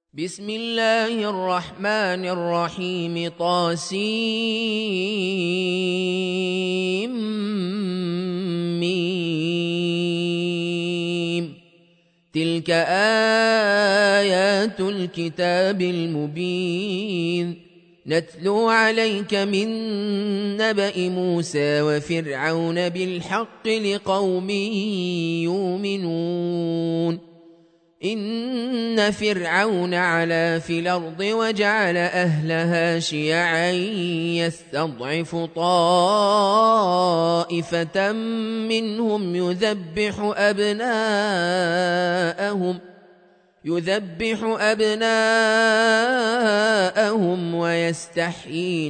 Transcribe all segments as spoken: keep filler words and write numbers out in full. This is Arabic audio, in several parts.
بسم الله الرحمن الرحيم طاسيم ميم تلك آيات الكتاب المبين نتلو عليك من نبأ موسى وفرعون بالحق لقوم يؤمنون إن فرعون علا في الأرض وجعل أهلها شيعا يستضعف طائفة منهم يذبح أبناءهم يذبح أبناءهم ويستحيي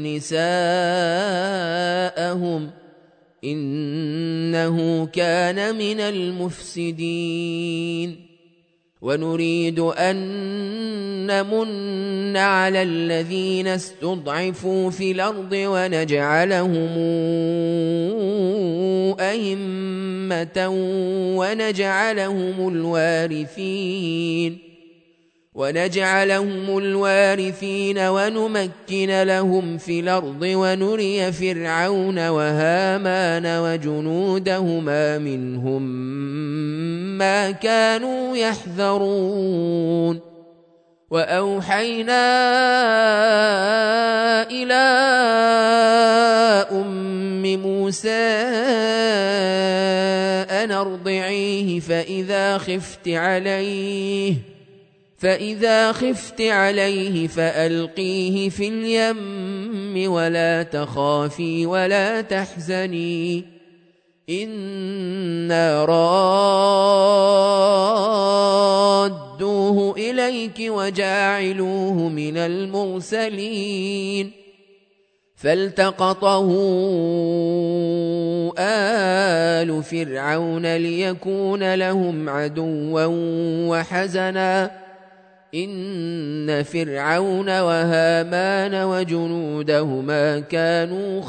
نساءهم إنه كان من المفسدين ونريد أن نمن على الذين استضعفوا في الأرض ونجعلهم أئمة ونجعلهم الوارثين ونجعلهم الوارثين ونمكن لهم في الأرض ونري فرعون وهامان وجنودهما منهم ما كانوا يحذرون وأوحينا إلى أم موسى أن أرضعيه فإذا خفت عليه فإذا خفت عليه فألقيه في اليم ولا تخافي ولا تحزني إنا رادوه إليك وجاعلوه من المرسلين فالتقطه آل فرعون ليكون لهم عدوا وحزنا إن فرعون وهامان وجنودهما كانوا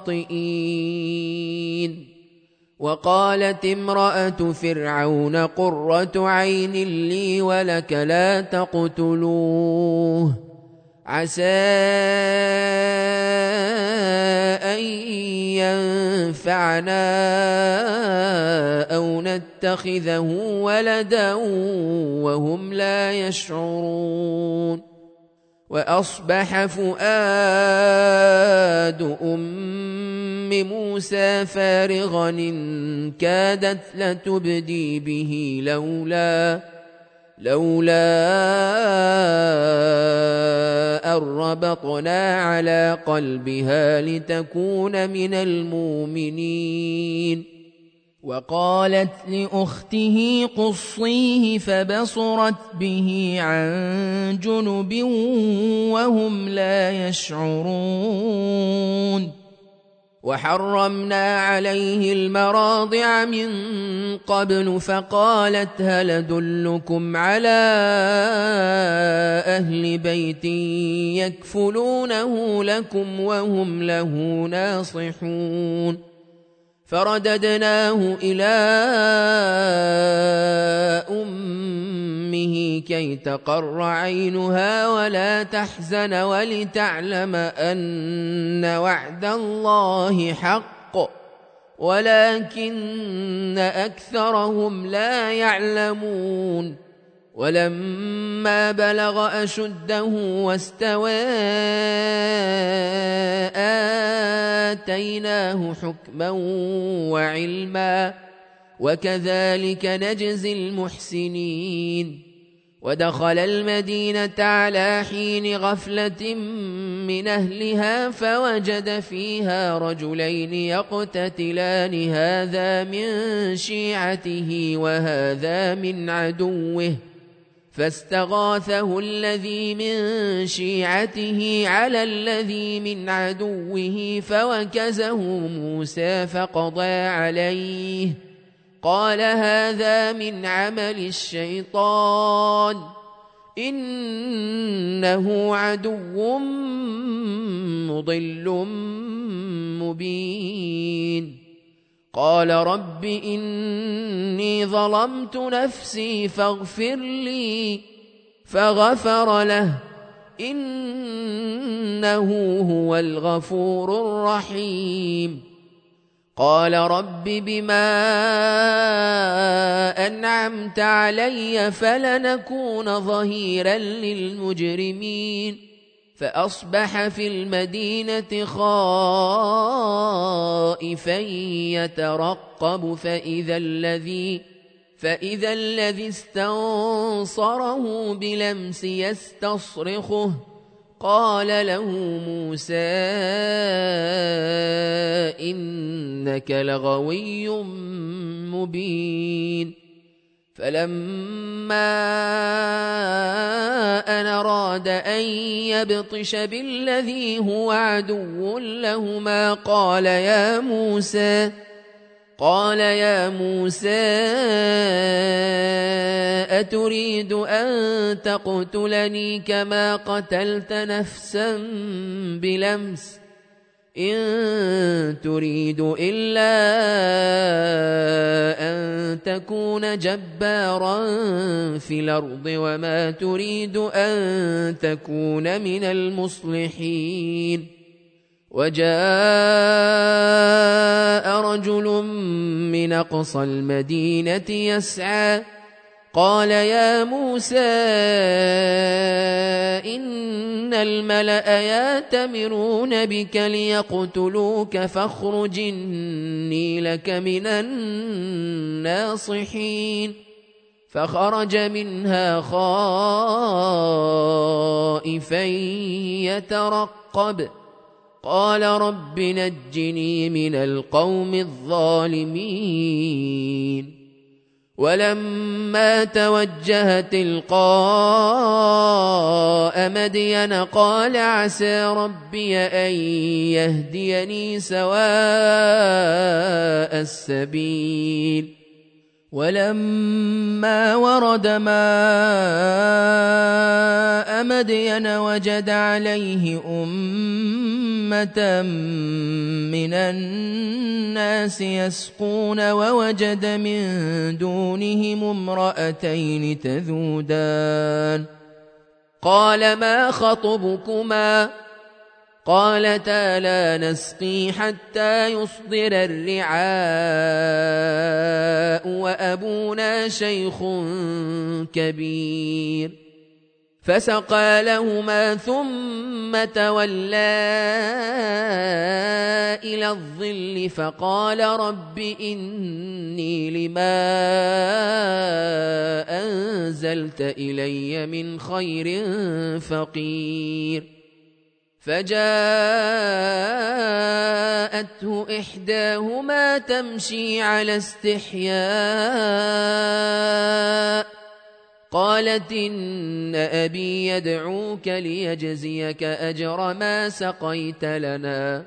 خاطئين وقالت امرأة فرعون قرة عين لي ولك لا تقتلوه عسى أن ينفعنا أو نتخذه ولدا وهم لا يشعرون وأصبح فؤاد أم موسى فارغا إن كادت لتبدي به لولا لولا أن ربطنا على قلبها لتكون من المؤمنين وقالت لأخته قصيه فبصرت به عن جنب وهم لا يشعرون وحرمنا عليه المراضع من قبل فقالت هل أدلكم على أهل بيت يكفلونه لكم وهم له ناصحون فرددناه إلى أمه كي تقر عينها ولا تحزن ولتعلم أن وعد الله حق ولكن أكثرهم لا يعلمون ولما بلغ أشده واستوى آتيناه حكما وعلما وكذلك نجزي المحسنين ودخل المدينة على حين غفلة من أهلها فوجد فيها رجلين يقتتلان هذا من شيعته وهذا من عدوه فاستغاثه الذي من شيعته على الذي من عدوه فوكزه موسى فقضى عليه قال هذا من عمل الشيطان إنه عدو مضل مبين قال رب إني ظلمت نفسي فاغفر لي فغفر له إنه هو الغفور الرحيم. قال رب بما أنعمت علي فلنكون ظهيرا للمجرمين. فأصبح في المدينة خائفا يترقب فإذا الذي فإذا الذي استنصره بلمس يستصرخه. قال له موسى إنك لغوي مبين. فلما أن أراد أن يبطش بالذي هو عدو لهما قال يا موسى قال يا موسى أتريد أن تقتلني كما قتلت نفسا بلمس إن تريد إلا أن تكون جبارا في الأرض وما تريد أن تكون من المصلحين. وجاء رجل من أقصى المدينة يسعى قال يا موسى إن الملأ يأتمرون بك ليقتلوك فاخرج إني لك من الناصحين. فخرج منها خائفا يترقب قال رب نجني من القوم الظالمين. ولما توجه تلقاء مدين قال عسى ربي أن يهديني سواء السبيل. ولما ورد ماء مدين وجد عليه أمة من الناس يسقون ووجد من دونهم امرأتين تذودان قال ما خطبكما قالتا لا نسقي حتى يصدر الرعاء وأبونا شيخ كبير. فسقى لهما ثم تولى إلى الظل فقال رب إني لما أنزلت إلي من خير فقير. فجاءته إحداهما تمشي على استحياء قالت إن أبي يدعوك ليجزيك أجر ما سقيت لنا.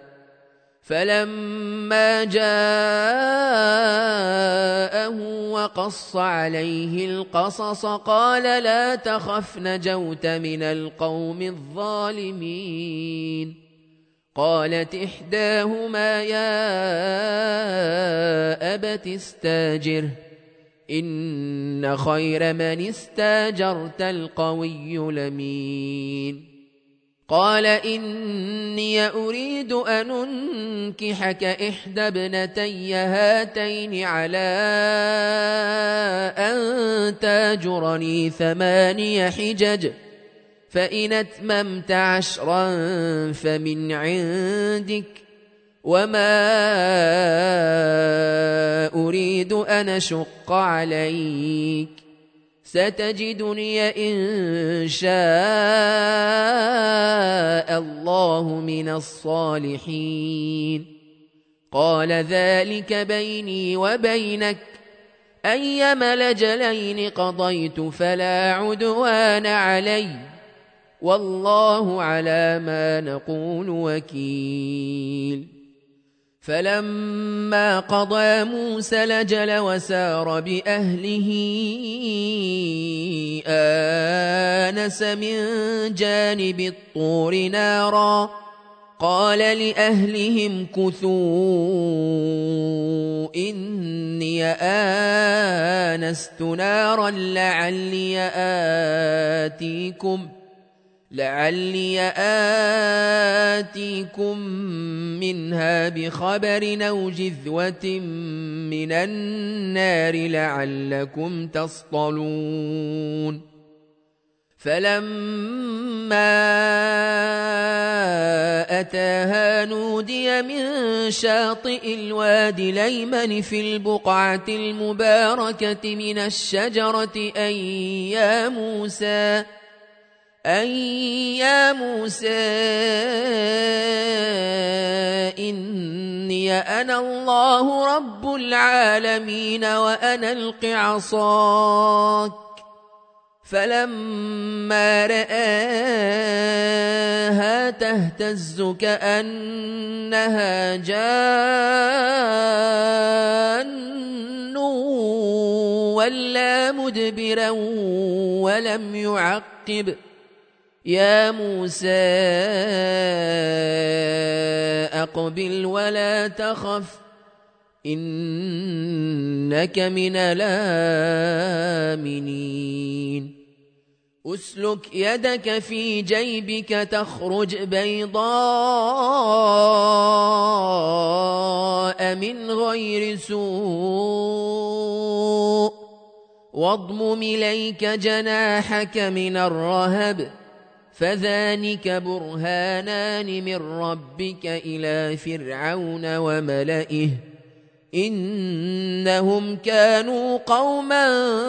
فلما جاءه وقص عليه القصص قال لا تخف نجوت من القوم الظالمين. قالت إحداهما يا أبت استاجره إن خير من استاجرت القوي الأمين. قال إني أريد أن أنكحك إحدى ابنتي هاتين على أن تاجرني ثماني حجج فإن أتممت عشرا فمن عندك وما أريد أن أشق عليك ستجدني إن شاء الله من الصالحين. قال ذلك بيني وبينك أيما الأجلين قضيت فلا عدوان علي والله على ما نقول وكيل. فلما قضى موسى الأجل وسار بأهله آنس من جانب الطور نارا قال لأهلهم كثوا إني آنست نارا لعلي آتيكم لعلي آتيكم منها بخبر أو جذوة من النار لعلكم تصطلون فلما أتاها نودي من شاطئ الوادي الأيمن في البقعة المباركة من الشجرة أن يا موسى أن يا موسى إني أنا الله رب العالمين وأن ألق عصاك فلما رآها تهتز كأنها جان ولا مدبرا ولم يعقب يا موسى أقبل ولا تخف إنك من الآمنين أسلك يدك في جيبك تخرج بيضاء من غير سوء واضمم إليك جناحك من الرهب فذلك برهانان من ربك إلى فرعون وملئه إنهم كانوا قوما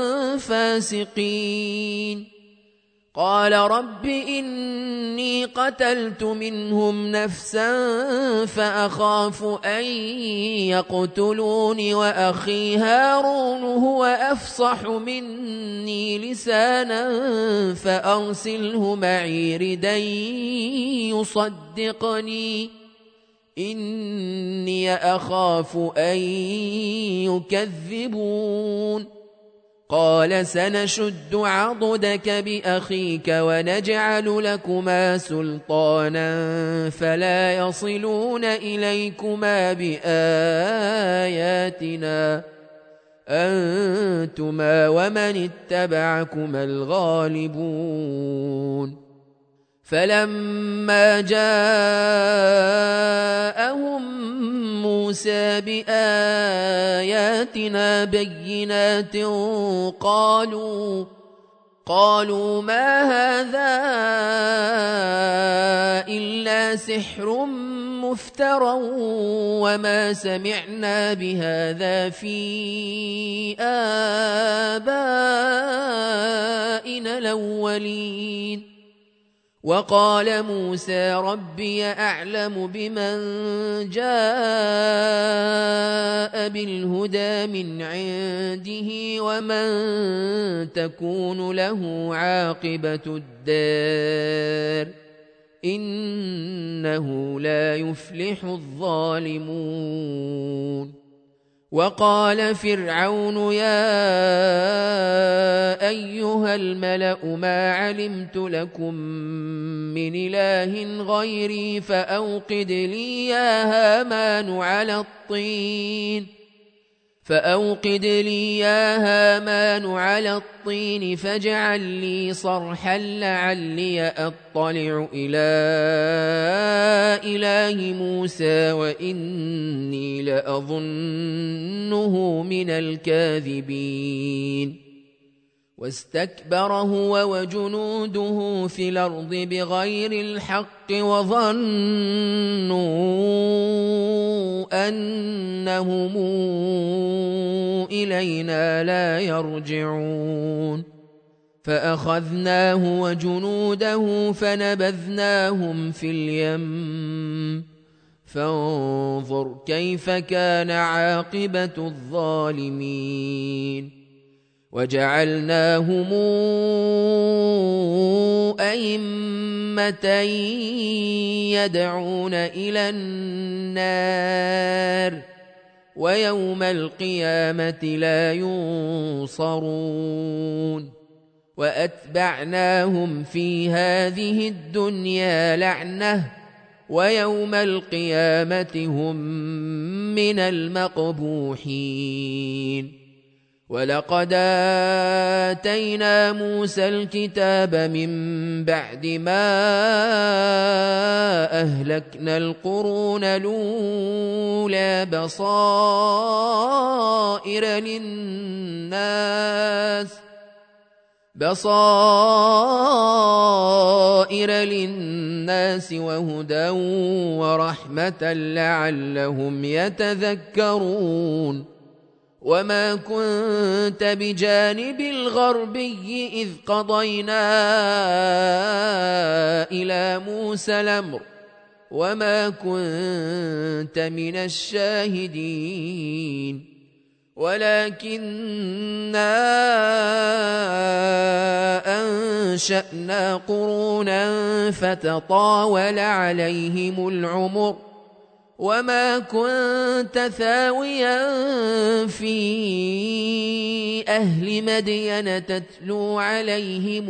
فاسقين قال رب إني قتلت منهم نفسا فأخاف أن يقتلون وأخي هارون هو أفصح مني لسانا فأرسله معي ردا يصدقني إني أخاف أن يكذبون قال سنشد عضدك بأخيك ونجعل لكما سلطانا فلا يصلون إليكما بآياتنا أنتما ومن اتبعكما الغالبون فلما جاءهم موسى بآياتنا بينات قالوا قالوا ما هذا إلا سحر مفترى وما سمعنا بهذا في آبائنا الأولين وقال موسى ربي أعلم بمن جاء بالهدى من عنده ومن تكون له عاقبة الدار إنه لا يفلح الظالمون وقال فرعون يا أيها الملأ ما علمت لكم من إله غيري فأوقد لي يا هامان على الطين فأوقد لي يا هامان على الطين فاجعل لي صرحا لعلي أطلع إلى إله موسى وإني لأظنه من الكاذبين واستكبر هو وجنوده في الأرض بغير الحق وظنوا أنهم إلينا لا يرجعون فأخذناه وجنوده فنبذناهم في اليم فانظر كيف كان عاقبة الظالمين وجعلناهم أئمة يدعون إلى النار ويوم القيامة لا ينصرون وأتبعناهم في هذه الدنيا لعنة ويوم القيامة هم من المقبوحين. ولقد آتينا موسى الكتاب من بعد ما أهلكنا القرون الأولى بصائر للناس بصائر للناس وهدى ورحمة لعلهم يتذكرون. وما كنت بجانب الغربي إذ قضينا إلى موسى الأمر وما كنت من الشاهدين ولكننا أنشأنا قرونا فتطاول عليهم العمر وما كنت ثاويا في أهل مدين تتلو عليهم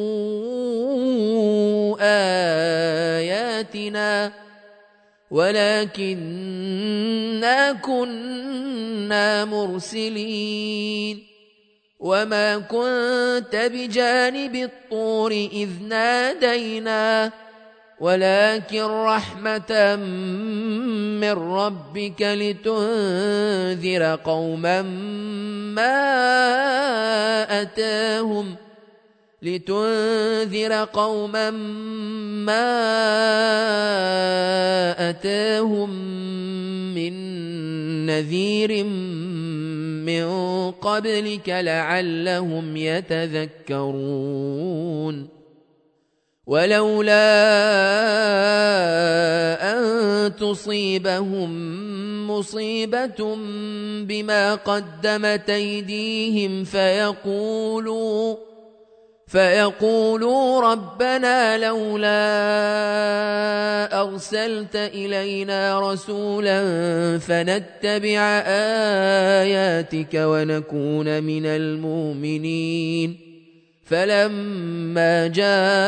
آياتنا ولكننا كنا مرسلين. وما كنت بجانب الطور إذ نادينا ولكن رحمة من ربك لتنذر قوما ما أتاهم لتنذر قوما ما أتاهم من نذير من قبلك لعلهم يتذكرون. ولولا أن تصيبهم مصيبة بما قدمت أيديهم فيقولوا فيقولوا ربنا لولا أرسلت إلينا رسولا فنتبع آياتك ونكون من المؤمنين. فلما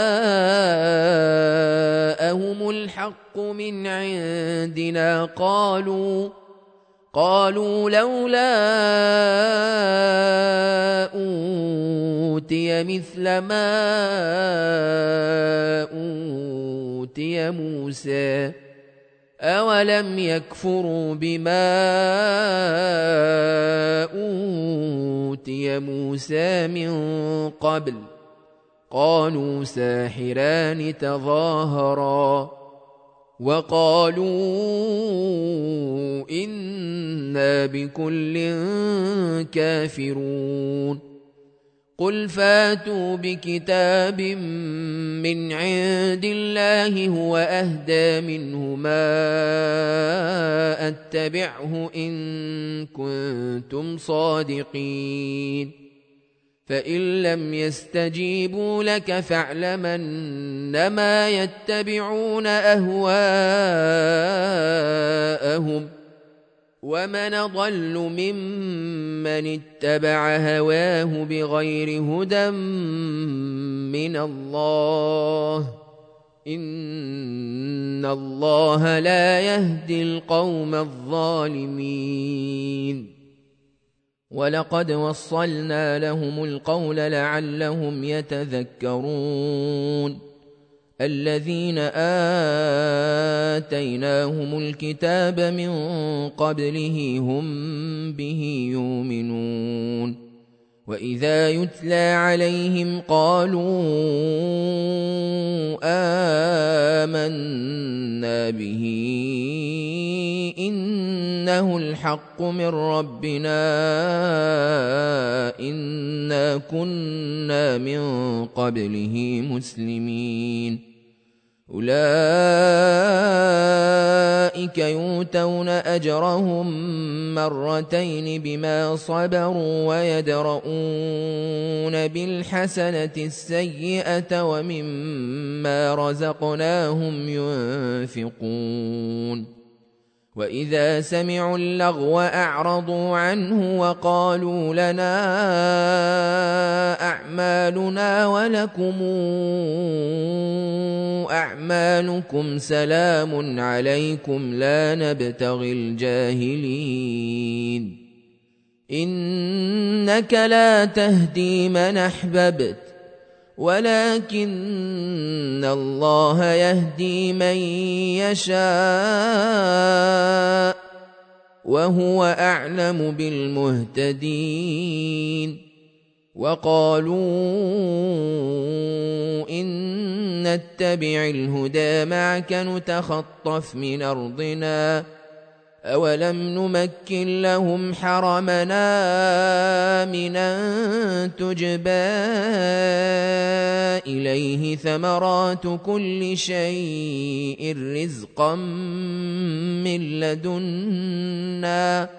جاءهم الحق من عندنا قالوا قالوا لولا أوتي مثل ما أوتي موسى أولم يكفروا بما أوتي موسى من قبل قالوا ساحران تظاهرا وقالوا إنا بكل كافرون. قل فاتوا بكتاب من عند الله هو أهدى منه ما أتبعه إن كنتم صادقين. فإن لم يستجيبوا لك فاعلم أنما يتبعون أهواءهم ومن أضل ممن اتبع هواه بغير هدى من الله إن الله لا يهدي القوم الظالمين. ولقد وصلنا لهم القول لعلهم يتذكرون. الذين آتيناهم الكتاب من قبله هم به يؤمنون. وإذا يتلى عليهم قالوا آمنا به إنه الحق من ربنا إنا كنا من قبله مسلمين. أولئك يؤتون أجرهم مرتين بما صبروا ويدرؤون بالحسنة السيئة ومما رزقناهم ينفقون. وإذا سمعوا اللغو أعرضوا عنه وقالوا لنا أعمالنا ولكم أعمالكم سلام عليكم لا نبتغي الجاهلين إنك لا تهدي من أحببت ولكن الله يهدي من يشاء وهو أعلم بالمهتدين وقالوا إن نتبع الهدى معك نتخطف من أرضنا أولم نمكن لهم حرمنا آمنا تجبى إليه ثمرات كل شيء رزقا من لدنا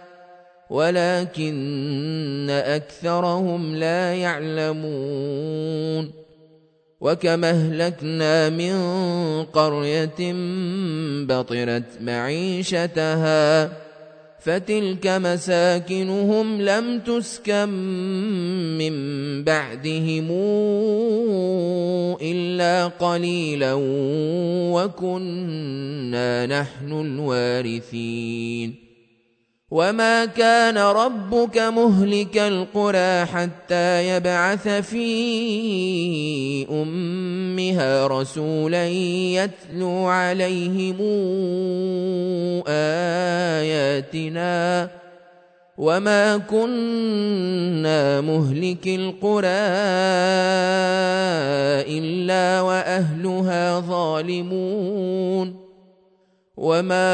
ولكن أكثرهم لا يعلمون وكما أهلكنا من قرية بطرت معيشتها فتلك مساكنهم لم تسكن من بعدهم إلا قليلا وكنا نحن الوارثين وما كان ربك مهلك القرى حتى يبعث في أمها رسولا يتلو عليهم آياتنا وما كنا مهلك القرى إلا وأهلها ظالمون وما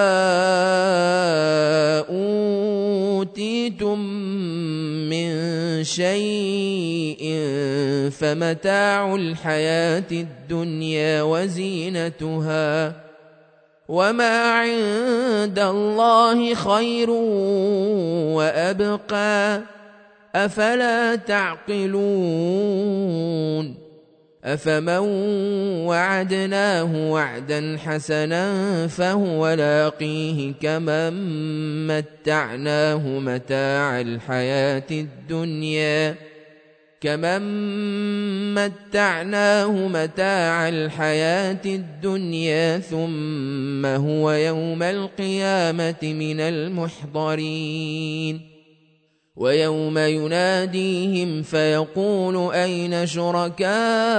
أوتيتم من شيء فمتاع الحياة الدنيا وزينتها وما عند الله خير وأبقى أفلا تعقلون أفمن وعدناه وعدا حسنا فهو لاقيه كمن متعناه متاع الحياة الدنيا كمن متعناه متاع الحياة الدنيا ثم هو يوم القيامة من المحضرين ويوم يناديهم فيقول أين شركائي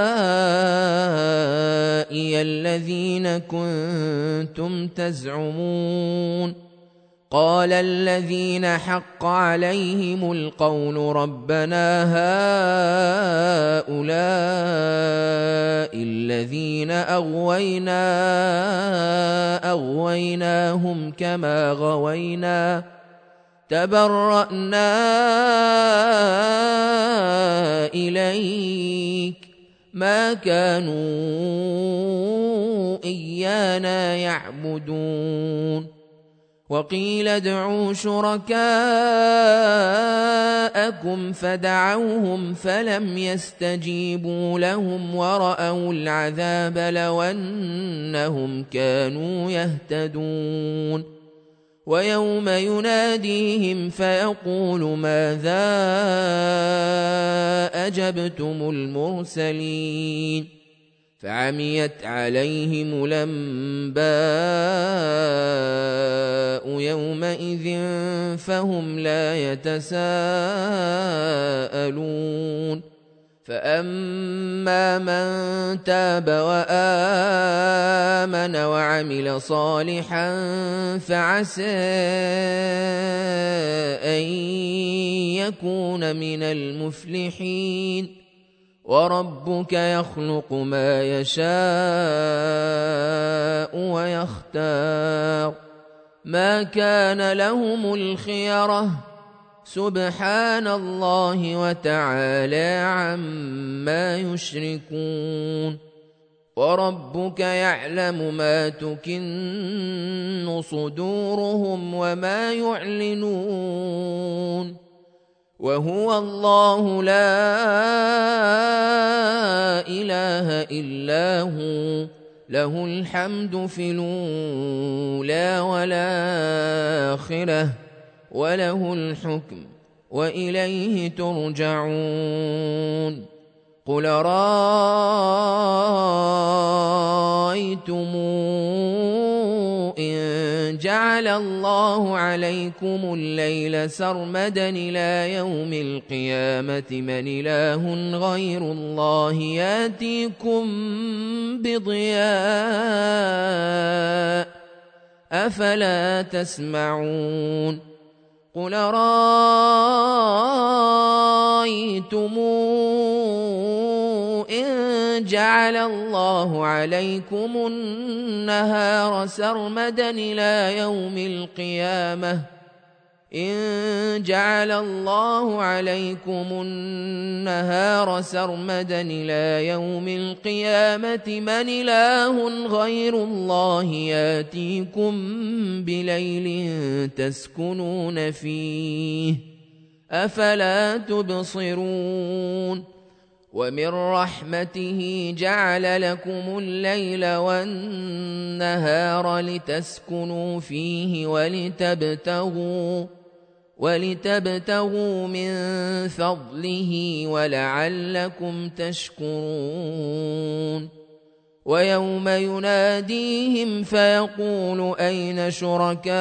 الذين كنتم تزعمون قال الذين حق عليهم القول ربنا هؤلاء الذين أغوينا أغويناهم كما غوينا تبرأنا إليك ما كانوا إيانا يعبدون وقيل ادعوا شركاءكم فدعوهم فلم يستجيبوا لهم ورأوا العذاب لو أنهم كانوا يهتدون ويوم يناديهم فيقول ماذا أجبتم المرسلين فعميت عليهم الأنباء يومئذ فهم لا يتساءلون فأما من تاب وآمن وعمل صالحا فعسى أن يكون من المفلحين وربك يخلق ما يشاء ويختار ما كان لهم الخيرة سبحان الله وتعالى عما يشركون وربك يعلم ما تكن صدورهم وما يعلنون وهو الله لا إله إلا هو له الحمد في الأولى والآخرة وله الحكم وإليه ترجعون قل رأيتم جعل الله عليكم الليل سرمدا إلى يوم القيامة من إله غير الله ياتيكم بضياء أفلا تسمعون قل رأيتم إن جعل الله عليكم النهار سرمدا إلى يوم القيامة إن جعل الله عليكم النهار سرمدا إلى يوم القيامة من إله غير الله ياتيكم بليل تسكنون فيه أفلا تبصرون ومن رحمته جعل لكم الليل والنهار لتسكنوا فيه ولتبتغوا ولتبتغوا من فضله ولعلكم تشكرون ويوم يناديهم فيقول أين شركائي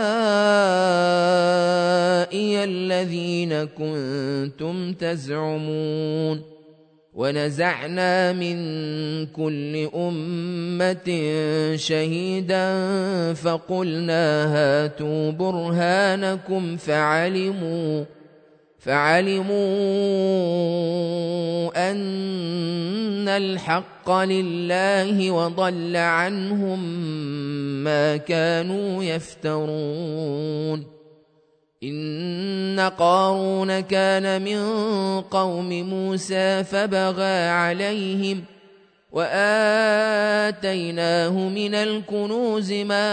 الذين كنتم تزعمون ونزعنا من كل أمة شهيدا فقلنا هاتوا برهانكم فعلموا فعلموا أن الحق لله وضل عنهم ما كانوا يفترون إن قارون كان من قوم موسى فبغى عليهم وآتيناه من الكنوز ما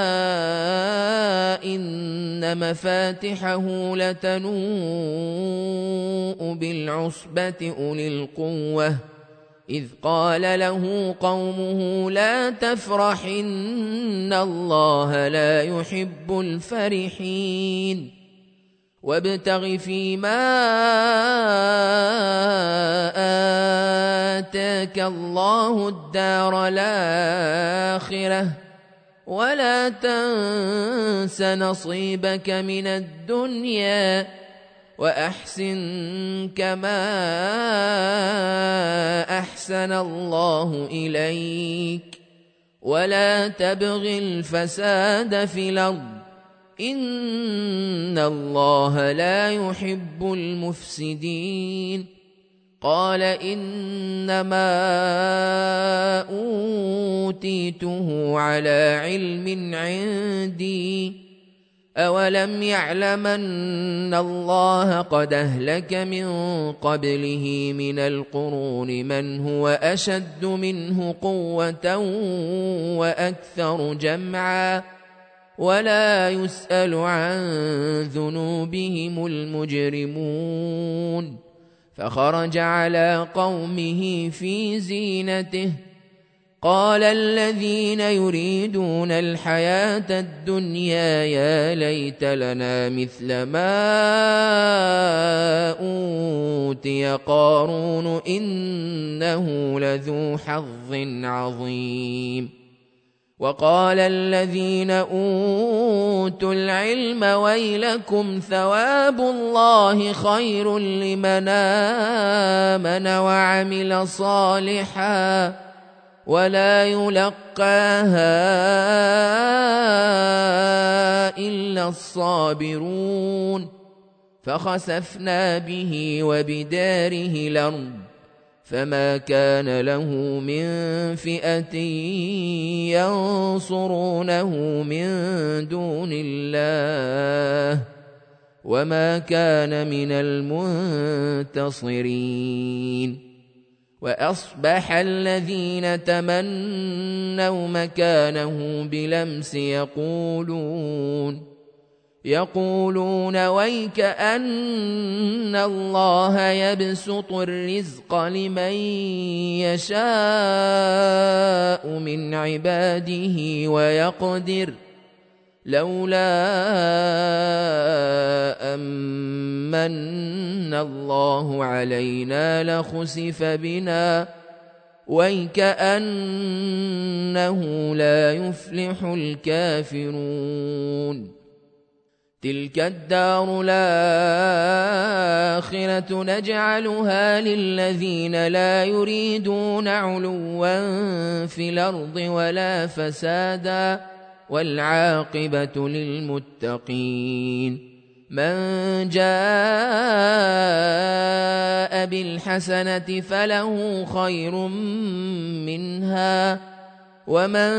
إن مفاتحه لتنوء بالعصبة أولي القوة إذ قال له قومه لا تفرح إن الله لا يحب الفرحين وابتغ فيما آتاك الله الدار الآخرة ولا تنس نصيبك من الدنيا وأحسن كما أحسن الله إليك ولا تبغ الفساد في الأرض إن الله لا يحب المفسدين قال إنما أوتيته على علم عندي أولم يعلم أن الله قد أهلك من قبله من القرون من هو أشد منه قوة وأكثر جمعا ولا يسأل عن ذنوبهم المجرمون فخرج على قومه في زينته قال الذين يريدون الحياة الدنيا يا ليت لنا مثل ما أوتي قارون إنه لذو حظ عظيم وقال الذين أوتوا العلم ويلكم ثواب الله خير لمن آمن وعمل صالحا ولا يلقاها إلا الصابرون فخسفنا به وبداره الأرض فما كان له من فئة ينصرونه من دون الله وما كان من المنتصرين وأصبح الذين تمنوا مكانه بلمس يقولون يقولون ويك أن الله يبسط الرزق لمن يشاء من عباده ويقدر لولا أمن الله علينا لخسف بنا وَيْكَأَنَّهُ لَا يُفْلِحُ الْكَافِرُونَ تِلْكَ الدَّارُ الْآخِرَةُ نَجْعَلُهَا لِلَّذِينَ لَا يُرِيدُونَ عُلُوًّا فِي الْأَرْضِ وَلَا فَسَادًا وَالْعَاقِبَةُ لِلْمُتَّقِينَ مَنْ جَاءَ بِالْحَسَنَةِ فَلَهُ خَيْرٌ مِنْهَا وَمَنْ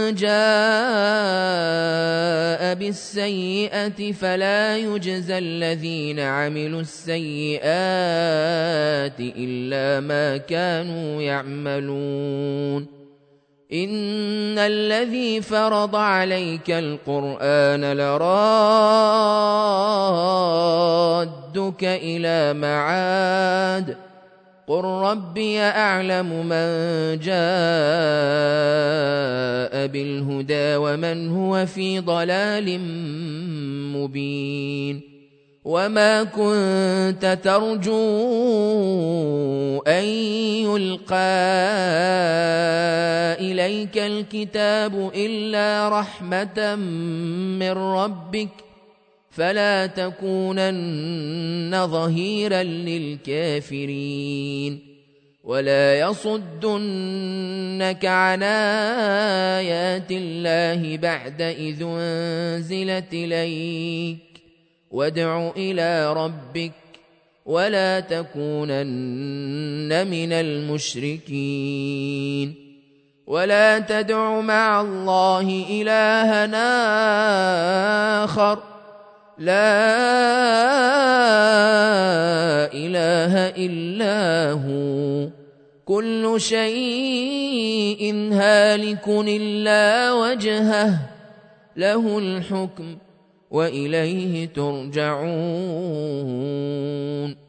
جَاءَ بِالسَّيِّئَةِ فَلَا يُجْزَى الَّذِينَ عَمِلُوا السَّيِّئَاتِ إِلَّا مَا كَانُوا يَعْمَلُونَ إِنَّ الَّذِي فَرَضَ عَلَيْكَ الْقُرْآنَ لَرَادُّكَ إِلَى مَعَادٍ قُل رَّبِّي أَعْلَمُ مَن جَاءَ بِالْهُدَىٰ وَمَنْ هُوَ فِي ضَلَالٍ مُّبِينٍ وَمَا كُنتَ تَرْجُو أَن يُلْقَىٰ إِلَيْكَ الْكِتَابُ إِلَّا رَحْمَةً مِّن رَّبِّكَ فَلَا تَكُونَنَّ ظَهِيرًا لِّلْكَافِرِينَ وَلَا يَصُدُّنَّكَ عَنْ آيَاتِ اللَّهِ بَعْدَ إِذْ أُنزِلَتْ إِلَيْكَ وَادْعُ إِلَىٰ رَبِّكَ وَلَا تَكُونَنَّ مِنَ الْمُشْرِكِينَ وَلَا تَدْعُ مَعَ اللَّهِ إِلَٰهًا آخَرَ لَا إِلَٰهَ إِلَّا هُوَ كُلُّ شَيْءٍ هَالِكٌ إِلَّا وَجْهَهُ لَهُ الْحُكْمُ وَإِلَيْهِ تُرْجَعُونَ